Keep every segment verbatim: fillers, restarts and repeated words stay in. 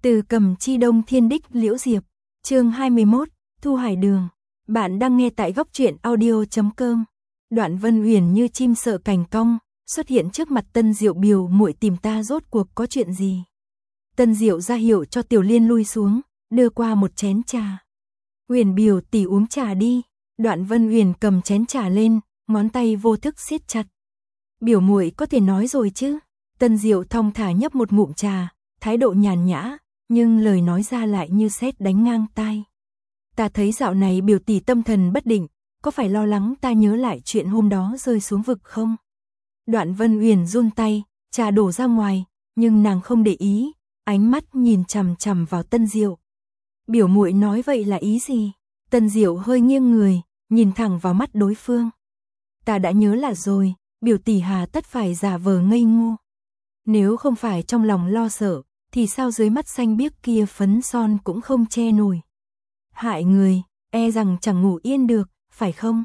Từ Cầm Chi Đông Thiên Đích Liễu Diệp, chương hai mươi mốt, Thu Hải Đường. Bạn đang nghe tại góc truyện audio chấm com. Đoạn Vân Uyển như chim sợ cành cong, xuất hiện trước mặt Tân Diệu. Biểu muội tìm ta rốt cuộc có chuyện gì? Tân Diệu ra hiệu cho Tiểu Liên lui xuống, đưa qua một chén trà. Uyển biểu tỷ uống trà đi. Đoạn Vân Uyển cầm chén trà lên, ngón tay vô thức siết chặt. Biểu muội có thể nói rồi chứ? Tân Diệu thong thả nhấp một ngụm trà, thái độ nhàn nhã, nhưng lời nói ra lại như sét đánh ngang tai. Ta thấy dạo này biểu tỷ tâm thần bất định, có phải lo lắng ta nhớ lại chuyện hôm đó rơi xuống vực không? Đoạn Vân Uyển run tay, trà đổ ra ngoài, nhưng nàng không để ý, ánh mắt nhìn chằm chằm vào Tân Diệu. Biểu muội nói vậy là ý gì? Tân Diệu hơi nghiêng người, nhìn thẳng vào mắt đối phương. Ta đã nhớ là rồi, biểu tỷ hà tất phải giả vờ ngây ngô. Nếu không phải trong lòng lo sợ, thì sao dưới mắt xanh biếc kia phấn son cũng không che nổi. Hại người, e rằng chẳng ngủ yên được, phải không?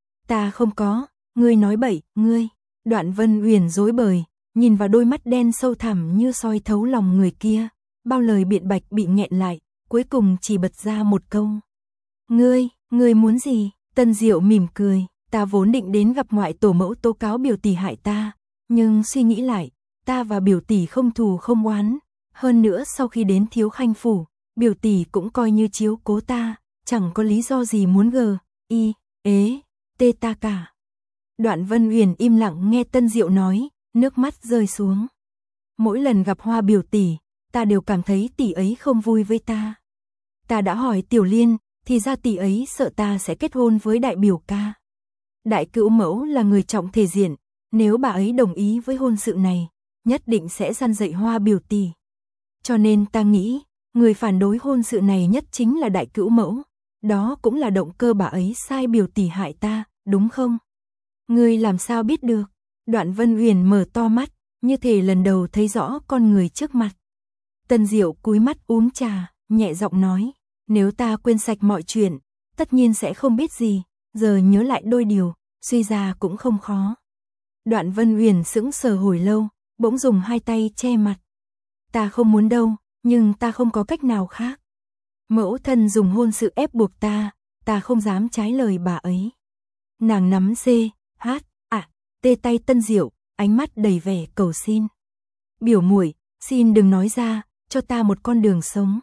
Ta không có, ngươi nói bậy, ngươi. Đoạn Vân Uyển rối bời, nhìn vào đôi mắt đen sâu thẳm như soi thấu lòng người kia, bao lời biện bạch bị nghẹn lại, cuối cùng chỉ bật ra một câu. Ngươi, ngươi muốn gì? Tân Diệu mỉm cười, ta vốn định đến gặp ngoại tổ mẫu tố cáo biểu tỷ hại ta, nhưng suy nghĩ lại, ta và biểu tỷ không thù không oán, hơn nữa sau khi đến Thiếu Khanh phủ, biểu tỷ cũng coi như chiếu cố ta, chẳng có lý do gì muốn gờ, y, ế, tê ta cả. Đoạn Vân Uyển im lặng nghe Tân Diệu nói, nước mắt rơi xuống. Mỗi lần gặp Hoa biểu tỷ, ta đều cảm thấy tỷ ấy không vui với ta. Ta đã hỏi Tiểu Liên, thì ra tỷ ấy sợ ta sẽ kết hôn với đại biểu ca. Đại cữu mẫu là người trọng thể diện, nếu bà ấy đồng ý với hôn sự này, nhất định sẽ răn dạy Hoa biểu tỷ. Cho nên ta nghĩ, người phản đối hôn sự này nhất chính là đại cữu mẫu, đó cũng là động cơ bà ấy sai biểu tỷ hại ta, đúng không? Ngươi làm sao biết được? Đoạn Vân Uyển mở to mắt, như thể lần đầu thấy rõ con người trước mặt. Tân Diệu cúi mắt uống trà, nhẹ giọng nói, nếu ta quên sạch mọi chuyện, tất nhiên sẽ không biết gì, giờ nhớ lại đôi điều, suy ra cũng không khó. Đoạn Vân Uyển sững sờ hồi lâu, bỗng dùng hai tay che mặt. Ta không muốn đâu, nhưng ta không có cách nào khác. Mẫu thân dùng hôn sự ép buộc ta, ta không dám trái lời bà ấy. Nàng nắm xê, hát, à, tê tay Tân Diệu, ánh mắt đầy vẻ cầu xin. Biểu muội, xin đừng nói ra, cho ta một con đường sống.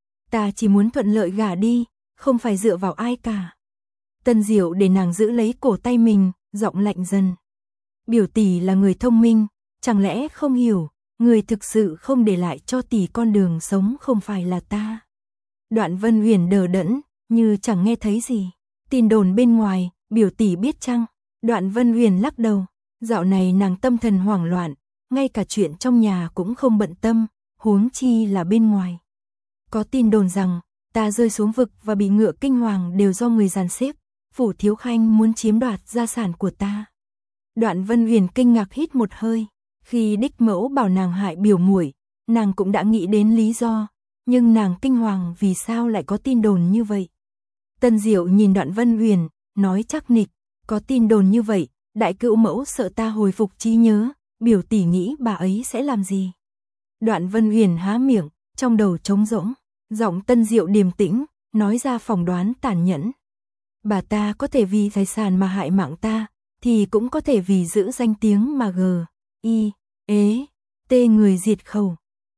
Ta chỉ muốn thuận lợi gả đi, không phải dựa vào ai cả. Tân Diệu để nàng giữ lấy cổ tay mình, giọng lạnh dần. Biểu tỷ là người thông minh, chẳng lẽ không hiểu, người thực sự không để lại cho tỷ con đường sống không phải là ta. Đoạn Vân Uyển đờ đẫn, như chẳng nghe thấy gì. Tin đồn bên ngoài, biểu tỷ biết chăng? Đoạn Vân Uyển lắc đầu, dạo này nàng tâm thần hoảng loạn, ngay cả chuyện trong nhà cũng không bận tâm, huống chi là bên ngoài. Có tin đồn rằng, ta rơi xuống vực và bị ngựa kinh hoàng đều do người dàn xếp, phủ Thiếu Khanh muốn chiếm đoạt gia sản của ta. Đoạn Vân Uyển kinh ngạc hít một hơi, khi đích mẫu bảo nàng hại biểu muội, nàng cũng đã nghĩ đến lý do, nhưng nàng kinh hoàng vì sao lại có tin đồn như vậy. Tân Diệu nhìn Đoạn Vân Uyển, nói chắc nịch, có tin đồn như vậy, đại cữu mẫu sợ ta hồi phục trí nhớ, biểu tỷ nghĩ bà ấy sẽ làm gì. Đoạn Vân Uyển há miệng, trong đầu trống rỗng, giọng Tân Diệu điềm tĩnh, nói ra phỏng đoán tàn nhẫn. Bà ta có thể vì tài sản mà hại mạng ta, thì cũng có thể vì giữ danh tiếng mà gờ, y, ế, tê người diệt khẩu.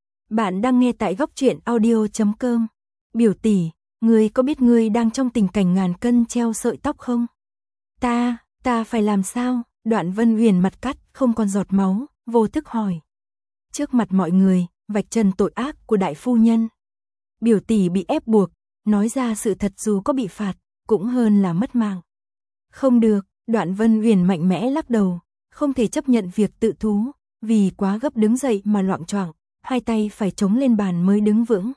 Bạn đang nghe tại góc truyện audio chấm com. Biểu tỷ, ngươi có biết ngươi đang trong tình cảnh ngàn cân treo sợi tóc không? Ta, ta phải làm sao? Đoạn Vân Uyển mặt cắt, không còn giọt máu, vô thức hỏi. Trước mặt mọi người, vạch trần tội ác của đại phu nhân. Biểu tỷ bị ép buộc, nói ra sự thật dù có bị phạt, cũng hơn là mất mạng. Không được, Đoạn Vân Uyển mạnh mẽ lắc đầu, không thể chấp nhận việc tự thú, vì quá gấp đứng dậy mà loạng choạng, hai tay phải chống lên bàn mới đứng vững.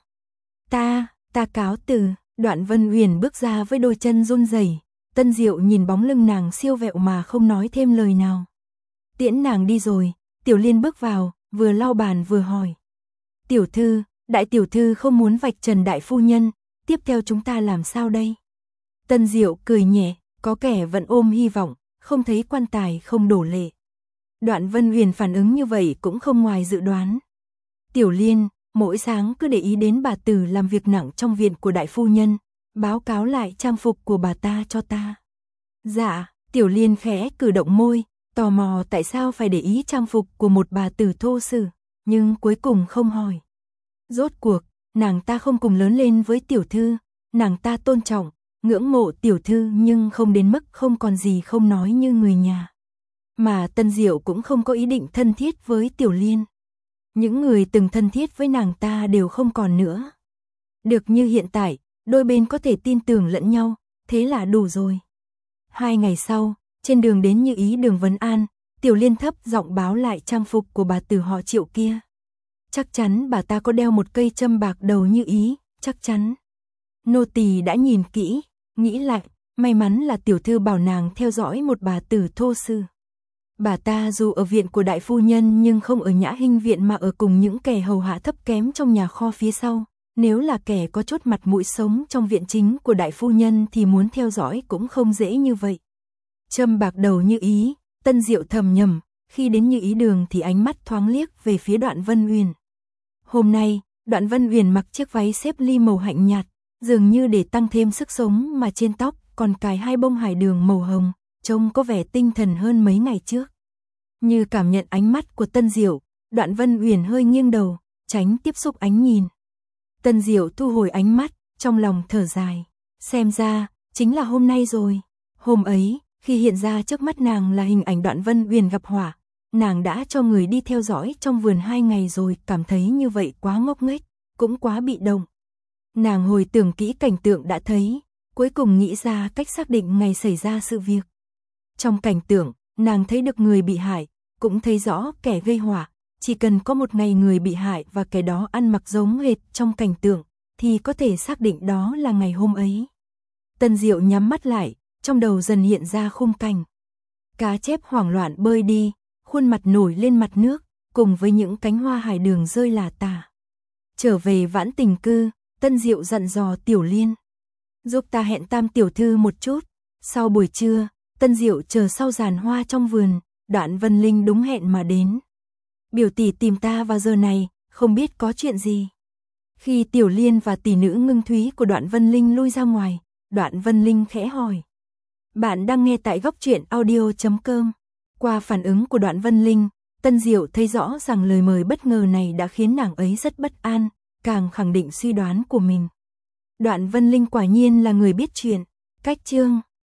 Ta, ta cáo từ. Đoạn Vân Uyển bước ra với đôi chân run rẩy. Tân Diệu nhìn bóng lưng nàng siêu vẹo mà không nói thêm lời nào. Tiễn nàng đi rồi, Tiểu Liên bước vào, vừa lau bàn vừa hỏi. Tiểu thư, đại tiểu thư không muốn vạch trần đại phu nhân, tiếp theo chúng ta làm sao đây? Tân Diệu cười nhẹ, có kẻ vẫn ôm hy vọng, không thấy quan tài không đổ lệ. Đoạn Vân Uyển phản ứng như vậy cũng không ngoài dự đoán. Tiểu Liên, mỗi sáng cứ để ý đến bà tử làm việc nặng trong viện của đại phu nhân, báo cáo lại trang phục của bà ta cho ta. Dạ, Tiểu Liên khẽ cử động môi, tò mò tại sao phải để ý trang phục của một bà tử thô sử, nhưng cuối cùng không hỏi. Rốt cuộc, nàng ta không cùng lớn lên với tiểu thư, nàng ta tôn trọng, ngưỡng mộ tiểu thư nhưng không đến mức không còn gì không nói như người nhà. Mà Tân Diệu cũng không có ý định thân thiết với Tiểu Liên. Những người từng thân thiết với nàng ta đều không còn nữa. Được như hiện tại, đôi bên có thể tin tưởng lẫn nhau, thế là đủ rồi. Hai ngày sau, trên đường đến Như Ý đường Vấn An, Tiểu Liên thấp giọng báo lại trang phục của bà tử họ Triệu kia. Chắc chắn bà ta có đeo một cây châm bạc đầu Như Ý, chắc chắn. Nô tỳ đã nhìn kỹ, nghĩ lại, may mắn là tiểu thư bảo nàng theo dõi một bà tử thô sư. Bà ta dù ở viện của đại phu nhân nhưng không ở Nhã Hinh viện mà ở cùng những kẻ hầu hạ thấp kém trong nhà kho phía sau. Nếu là kẻ có chút mặt mũi sống trong viện chính của đại phu nhân thì muốn theo dõi cũng không dễ như vậy. Châm bạc đầu Như Ý, Tân Diệu thầm nhầm, khi đến Như Ý đường thì ánh mắt thoáng liếc về phía Đoạn Vân Uyển. Hôm nay, Đoạn Vân Uyển mặc chiếc váy xếp ly màu hạnh nhạt, dường như để tăng thêm sức sống mà trên tóc còn cài hai bông hải đường màu hồng, trông có vẻ tinh thần hơn mấy ngày trước. Như cảm nhận ánh mắt của Tân Diệu, Đoạn Vân Uyển hơi nghiêng đầu, tránh tiếp xúc ánh nhìn. Tân Diệu thu hồi ánh mắt, trong lòng thở dài. Xem ra, chính là hôm nay rồi. Hôm ấy, khi hiện ra trước mắt nàng là hình ảnh Đoạn Vân Uyển gặp hỏa, nàng đã cho người đi theo dõi trong vườn hai ngày rồi, cảm thấy như vậy quá ngốc nghếch, cũng quá bị động. Nàng hồi tưởng kỹ cảnh tượng đã thấy, cuối cùng nghĩ ra cách xác định ngày xảy ra sự việc. Trong cảnh tượng, nàng thấy được người bị hại, cũng thấy rõ kẻ gây họa. Chỉ cần có một ngày người bị hại và kẻ đó ăn mặc giống hệt trong cảnh tượng, thì có thể xác định đó là ngày hôm ấy. Tân Diệu nhắm mắt lại, trong đầu dần hiện ra khung cảnh. Cá chép hoảng loạn bơi đi, khuôn mặt nổi lên mặt nước, cùng với những cánh hoa hải đường rơi lả tả. Trở về Vãn Tình cư, Tân Diệu dặn dò Tiểu Liên. Giúp ta hẹn Tam tiểu thư một chút. Sau buổi trưa, Tân Diệu chờ sau giàn hoa trong vườn, Đoạn Vân Linh đúng hẹn mà đến. Biểu tỷ tìm ta vào giờ này, không biết có chuyện gì. Khi Tiểu Liên và tỷ nữ Ngưng Thúy của Đoạn Vân Linh lui ra ngoài, Đoạn Vân Linh khẽ hỏi. Bạn đang nghe tại góc truyện audio chấm com. Qua phản ứng của Đoạn Vân Linh, Tân Diệu thấy rõ rằng lời mời bất ngờ này đã khiến nàng ấy rất bất an, càng khẳng định suy đoán của mình. Đoạn Vân Linh quả nhiên là người biết chuyện. Cách chương